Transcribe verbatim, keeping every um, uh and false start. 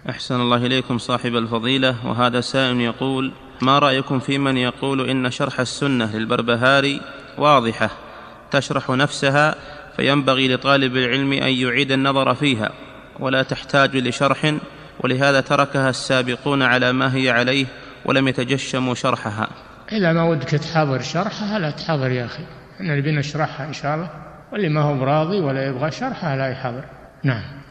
أحسن الله إليكم صاحب الفضيلة. وهذا سائل يقول: ما رأيكم في من يقول إن شرح السنة للبربهاري واضحة تشرح نفسها، فينبغي لطالب العلم أن يعيد النظر فيها ولا تحتاج لشرح، ولهذا تركها السابقون على ما هي عليه ولم يتجشموا شرحها؟ إذا ما ودك تحضر شرحها لا تحضر يا أخي، احنا نبي نشرحها إن شاء الله، واللي ما هو راضي ولا يبغى شرحها لا يحضر. نعم.